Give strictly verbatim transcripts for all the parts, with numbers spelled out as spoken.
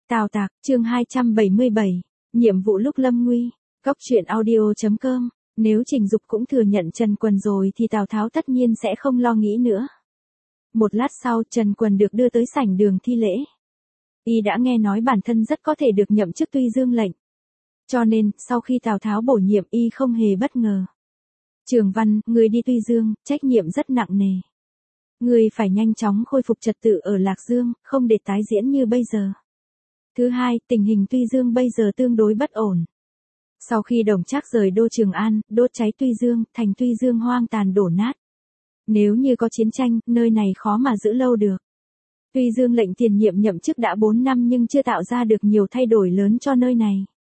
Tào Tạc, chương hai trăm bảy mươi bảy, nhiệm vụ lúc lâm nguy. Góc truyện audio chấm com. Nếu Trình Dục cũng thừa nhận Trần Quần rồi thì Tào Tháo tất nhiên sẽ không lo nghĩ nữa. Một lát sau, Trần Quần được đưa tới sảnh đường thi lễ. Y đã nghe nói bản thân rất có thể được nhậm chức Tuy Dương lệnh. Cho nên, sau khi Tào Tháo bổ nhiệm Y không hề bất ngờ. Trường Văn, người đi Tuy Dương, trách nhiệm rất nặng nề. Người phải nhanh chóng khôi phục trật tự ở Lạc Dương, không để tái diễn như bây giờ. Thứ hai, tình hình Tuy Dương bây giờ tương đối bất ổn. Sau khi Đồng Trác rời đô Trường An, đốt cháy Tuy Dương, thành Tuy Dương hoang tàn đổ nát. Nếu như có chiến tranh, nơi này khó mà giữ lâu được. Tuy Dương lệnh tiền nhiệm nhậm chức đã bốn năm nhưng chưa tạo ra được nhiều thay đổi lớn cho nơi này.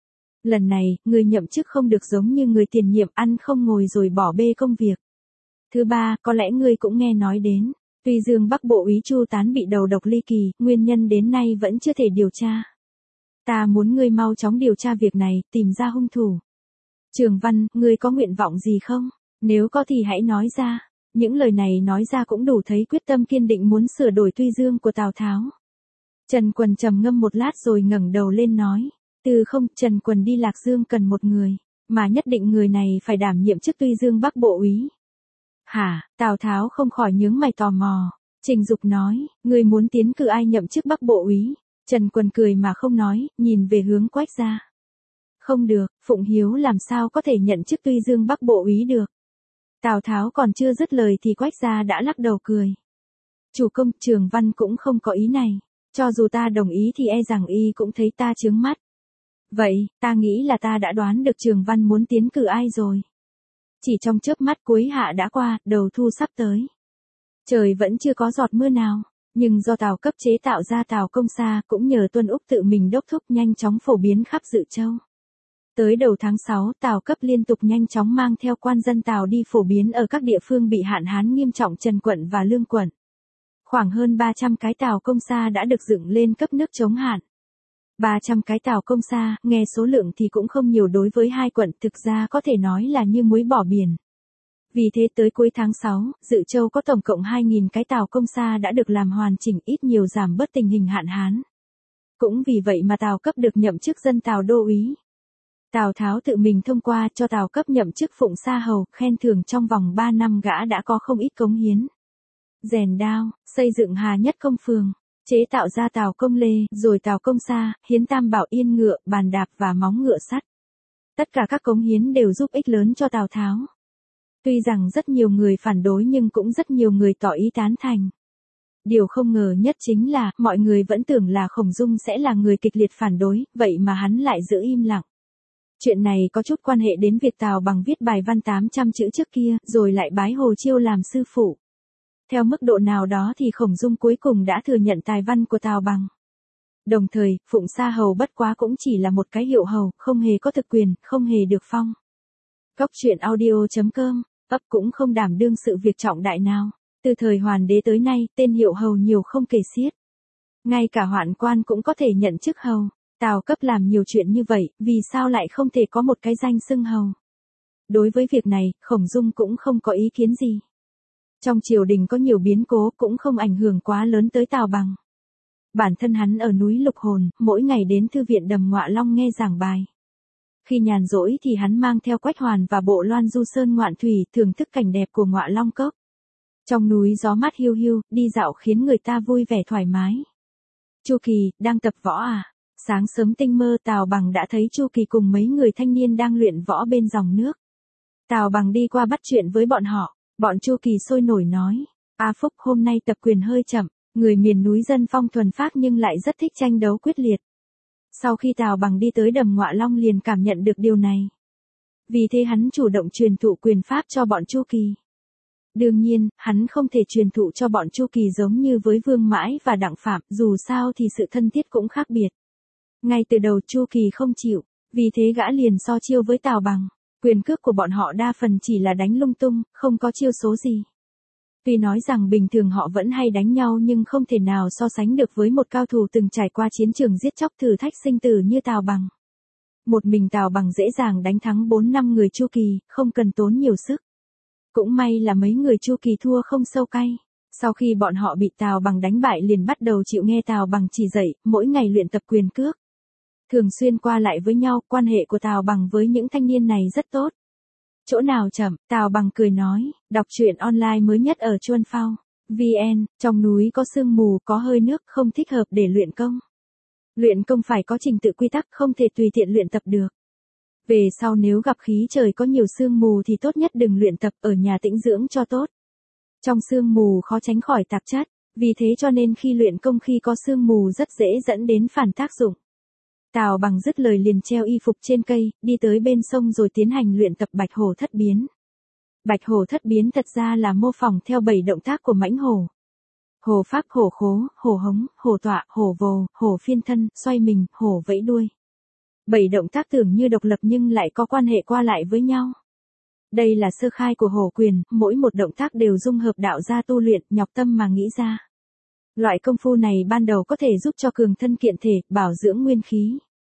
Lần này, người nhậm chức không được giống như người tiền nhiệm ăn không ngồi rồi bỏ bê công việc. Thứ ba, có lẽ ngươi cũng nghe nói đến. Tuy Dương Bắc Bộ úy Chu Tán bị đầu độc ly kỳ, nguyên nhân đến nay vẫn chưa thể điều tra. Ta muốn ngươi mau chóng điều tra việc này, tìm ra hung thủ. Trường Văn, ngươi có nguyện vọng gì không? Nếu có thì hãy nói ra. Những lời này nói ra cũng đủ thấy quyết tâm kiên định muốn sửa đổi Tuy Dương của Tào Tháo. Trần Quần trầm ngâm một lát rồi ngẩng đầu lên nói. Từ không, Trần Quần đi Lạc Dương cần một người, mà nhất định người này phải đảm nhiệm chức Tuy Dương Bắc Bộ úy. Hả, Tào Tháo không khỏi nhướng mày tò mò. Trình Dục nói, ngươi muốn tiến cử ai nhậm chức Bắc Bộ úy? Trần Quần cười mà không nói, nhìn về hướng Quách gia. Không được, Phụng Hiếu làm sao có thể nhận chức Tuy Dương Bắc Bộ úy được. Tào Tháo còn chưa dứt lời thì Quách gia đã lắc đầu cười. Chủ công, Trường Văn cũng không có ý này. Cho dù ta đồng ý thì e rằng y cũng thấy ta chướng mắt. Vậy, ta nghĩ là ta đã đoán được Trường Văn muốn tiến cử ai rồi. Chỉ trong chớp mắt cuối hạ đã qua, đầu thu sắp tới. Trời vẫn chưa có giọt mưa nào, nhưng do Tào Cấp chế tạo ra Tào Công Sa cũng nhờ Tuân Úc tự mình đốc thúc nhanh chóng phổ biến khắp Dự Châu. Tới đầu tháng sáu, Tào Cấp liên tục nhanh chóng mang theo quan dân Tào đi phổ biến ở các địa phương bị hạn hán nghiêm trọng Trần Quận và Lương Quận. Khoảng hơn ba trăm cái Tào Công Sa đã được dựng lên cấp nước chống hạn. ba trăm cái Tào Công Sa, nghe số lượng thì cũng không nhiều đối với hai quận, thực ra có thể nói là như muối bỏ biển. Vì thế tới cuối tháng sáu, Dự Châu có tổng cộng hai nghìn cái Tào Công Sa đã được làm hoàn chỉnh, ít nhiều giảm bớt tình hình hạn hán. Cũng vì vậy mà Tào Cấp được nhậm chức dân Tào đô úy. Tào Tháo tự mình thông qua cho Tào Cấp nhậm chức Phụng Sa Hầu, khen thưởng trong vòng ba năm gã đã có không ít cống hiến. Rèn đao, xây dựng Hà Nhất Công Phường, chế tạo ra Tào Công Lê, rồi Tào Công Sa, hiến Tam Bảo yên ngựa, bàn đạp và móng ngựa sắt. Tất cả các cống hiến đều giúp ích lớn cho Tào Tháo. Tuy rằng rất nhiều người phản đối nhưng cũng rất nhiều người tỏ ý tán thành. Điều không ngờ nhất chính là, mọi người vẫn tưởng là Khổng Dung sẽ là người kịch liệt phản đối, vậy mà hắn lại giữ im lặng. Chuyện này có chút quan hệ đến việc Tào Bằng viết bài văn tám trăm chữ trước kia, rồi lại bái Hồ Chiêu làm sư phụ. Theo mức độ nào đó thì Khổng Dung cuối cùng đã thừa nhận tài văn của Tào Bằng. Đồng thời, Phụng Sa Hầu bất quá cũng chỉ là một cái hiệu hầu, không hề có thực quyền, không hề được phong. Góc truyện audio chấm com, ấp cũng không đảm đương sự việc trọng đại nào. Từ thời Hoàn Đế tới nay, tên hiệu hầu nhiều không kể xiết. Ngay cả hoạn quan cũng có thể nhận chức hầu. Tào Cấp làm nhiều chuyện như vậy, vì sao lại không thể có một cái danh xưng hầu? Đối với việc này, Khổng Dung cũng không có ý kiến gì. Trong triều đình có nhiều biến cố cũng không ảnh hưởng quá lớn tới Tào Bằng. Bản thân hắn ở núi Lục Hồn, mỗi ngày đến thư viện Đầm Ngọa Long nghe giảng bài. Khi nhàn rỗi thì hắn mang theo Quách Hoàn và bộ loan du sơn ngoạn thủy, thưởng thức cảnh đẹp của Ngọa Long Cốc. Trong núi gió mát hiu hiu, đi dạo khiến người ta vui vẻ thoải mái. Chu Kỳ, đang tập võ à? Sáng sớm tinh mơ Tào Bằng đã thấy Chu Kỳ cùng mấy người thanh niên đang luyện võ bên dòng nước. Tào Bằng đi qua bắt chuyện với bọn họ, bọn Chu Kỳ sôi nổi nói. A Phúc hôm nay tập quyền hơi chậm, người miền núi dân phong thuần phác nhưng lại rất thích tranh đấu quyết liệt. Sau khi Tào Bằng đi tới Đầm Ngọa Long liền cảm nhận được điều này. Vì thế hắn chủ động truyền thụ quyền pháp cho bọn Chu Kỳ. Đương nhiên, hắn không thể truyền thụ cho bọn Chu Kỳ giống như với Vương Mãi và Đặng Phạm, dù sao thì sự thân thiết cũng khác biệt. Ngay từ đầu Chu Kỳ không chịu, vì thế gã liền so chiêu với Tào Bằng. Quyền cước của bọn họ đa phần chỉ là đánh lung tung, không có chiêu số gì. Tuy nói rằng bình thường họ vẫn hay đánh nhau nhưng không thể nào so sánh được với một cao thủ từng trải qua chiến trường giết chóc thử thách sinh tử như Tào Bằng. Một mình Tào Bằng dễ dàng đánh thắng bốn năm người Chu Kỳ, không cần tốn nhiều sức. Cũng may là mấy người Chu Kỳ thua không sâu cay. Sau khi bọn họ bị Tào Bằng đánh bại liền bắt đầu chịu nghe Tào Bằng chỉ dạy, mỗi ngày luyện tập quyền cước. Thường xuyên qua lại với nhau, quan hệ của Tào Bằng với những thanh niên này rất tốt. Chỗ nào chậm, Tào Bằng cười nói, đọc truyện online mới nhất ở Chuan Phao. vê en, trong núi có sương mù, có hơi nước, không thích hợp để luyện công. Luyện công phải có trình tự quy tắc, không thể tùy tiện luyện tập được. Về sau nếu gặp khí trời có nhiều sương mù thì tốt nhất đừng luyện tập, ở nhà tĩnh dưỡng cho tốt. Trong sương mù khó tránh khỏi tạp chất, vì thế cho nên khi luyện công khi có sương mù rất dễ dẫn đến phản tác dụng. Tào Bằng dứt lời liền treo y phục trên cây, đi tới bên sông rồi tiến hành luyện tập Bạch Hổ Thất Biến. Bạch Hổ Thất Biến thật ra là mô phỏng theo bảy động tác của mãnh hổ. Hổ pháp, hổ khố, hổ hống, hổ tọa, hổ vồ, hổ phiên thân, xoay mình, hổ vẫy đuôi. Bảy động tác tưởng như độc lập nhưng lại có quan hệ qua lại với nhau. Đây là sơ khai của hổ quyền, mỗi một động tác đều dung hợp đạo gia tu luyện, nhọc tâm mà nghĩ ra. Loại công phu này ban đầu có thể giúp cho cường thân kiện thể, bảo dưỡng nguyên khí.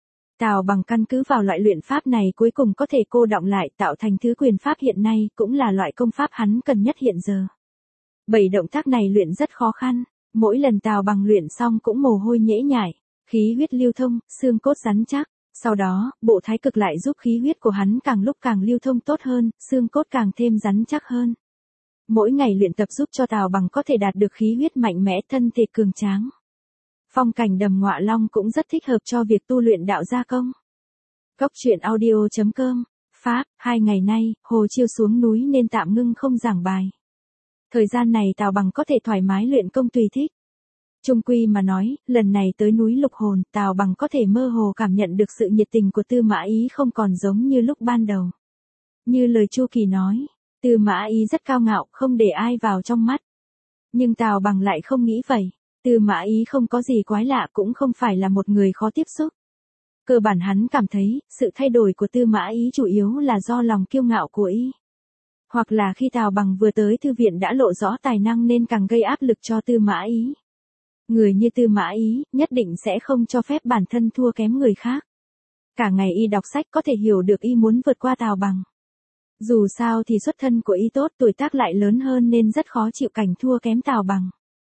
Tào Bằng căn cứ vào loại luyện pháp này cuối cùng có thể cô đọng lại tạo thành thứ quyền pháp hiện nay, cũng là loại công pháp hắn cần nhất hiện giờ. Bảy động tác này luyện rất khó khăn, mỗi lần Tào Bằng luyện xong cũng mồ hôi nhễ nhại, khí huyết lưu thông, xương cốt rắn chắc. Sau đó, bộ thái cực lại giúp khí huyết của hắn càng lúc càng lưu thông tốt hơn, xương cốt càng thêm rắn chắc hơn. Mỗi ngày luyện tập giúp cho Tào Bằng có thể đạt được khí huyết mạnh mẽ, thân thể cường tráng. Phong cảnh đầm Ngọa Long cũng rất thích hợp cho việc tu luyện đạo gia công. Cốc truyện audio chấm com, Pháp, hai ngày nay, Hồ Chiêu xuống núi nên tạm ngưng không giảng bài. Thời gian này Tào Bằng có thể thoải mái luyện công tùy thích. Trung quy mà nói, lần này tới núi Lục Hồn, Tào Bằng có thể mơ hồ cảm nhận được sự nhiệt tình của Tư Mã Ý không còn giống như lúc ban đầu. Như lời Chu Kỳ nói, Tư Mã Ý rất cao ngạo, không để ai vào trong mắt. Nhưng Tào Bằng lại không nghĩ vậy. Tư Mã Ý không có gì quái lạ, cũng không phải là một người khó tiếp xúc. Cơ bản hắn cảm thấy, sự thay đổi của Tư Mã Ý chủ yếu là do lòng kiêu ngạo của y. Hoặc là khi Tào Bằng vừa tới thư viện đã lộ rõ tài năng nên càng gây áp lực cho Tư Mã Ý. Người như Tư Mã Ý, nhất định sẽ không cho phép bản thân thua kém người khác. Cả ngày y đọc sách có thể hiểu được y muốn vượt qua Tào Bằng. Dù sao thì xuất thân của y tốt, tuổi tác lại lớn hơn nên rất khó chịu cảnh thua kém Tào Bằng.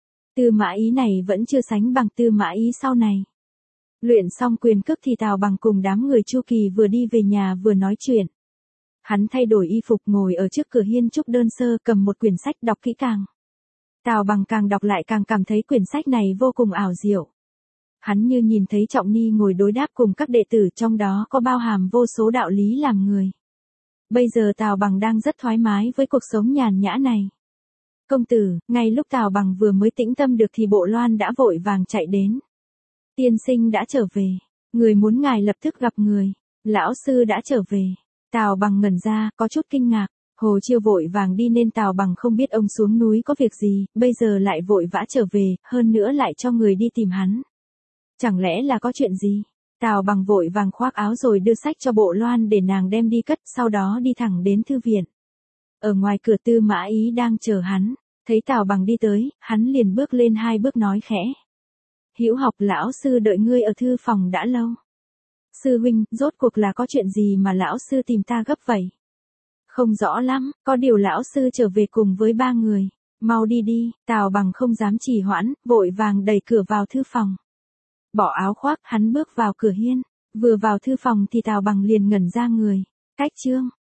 Tư Mã Ý này vẫn chưa sánh bằng Tư Mã Ý sau này. Luyện xong quyền cước thì Tào Bằng cùng đám người Chu Kỳ vừa đi về nhà vừa nói chuyện. Hắn thay đổi y phục ngồi ở trước cửa hiên trúc đơn sơ, cầm một quyển sách đọc kỹ càng. Tào Bằng càng đọc lại càng cảm thấy quyển sách này vô cùng ảo diệu. Hắn như nhìn thấy Trọng Ni ngồi đối đáp cùng các đệ tử, trong đó có bao hàm vô số đạo lý làm người. Bây giờ Tào Bằng đang rất thoải mái với cuộc sống nhàn nhã này. Công tử, ngay lúc Tào Bằng vừa mới tĩnh tâm được thì Bộ Loan đã vội vàng chạy đến. Tiên sinh đã trở về. Người muốn ngài lập tức gặp người. Lão sư đã trở về. Tào Bằng ngẩn ra, có chút kinh ngạc. Hồ Chiêu vội vàng đi nên Tào Bằng không biết ông xuống núi có việc gì, bây giờ lại vội vã trở về, hơn nữa lại cho người đi tìm hắn. Chẳng lẽ là có chuyện gì? Tào Bằng vội vàng khoác áo rồi đưa sách cho Bộ Loan để nàng đem đi cất, sau đó đi thẳng đến thư viện. Ở ngoài cửa Tư Mã Ý đang chờ hắn, thấy Tào Bằng đi tới, hắn liền bước lên hai bước nói khẽ. Hữu Học, lão sư đợi ngươi ở thư phòng đã lâu. Sư huynh, rốt cuộc là có chuyện gì mà lão sư tìm ta gấp vậy? Không rõ lắm, có điều lão sư trở về cùng với ba người. Mau đi đi, Tào Bằng không dám trì hoãn, vội vàng đẩy cửa vào thư phòng. Bỏ áo khoác, hắn bước vào cửa hiên. Vừa vào thư phòng thì Tào Bằng liền ngẩn ra người. Cách chương.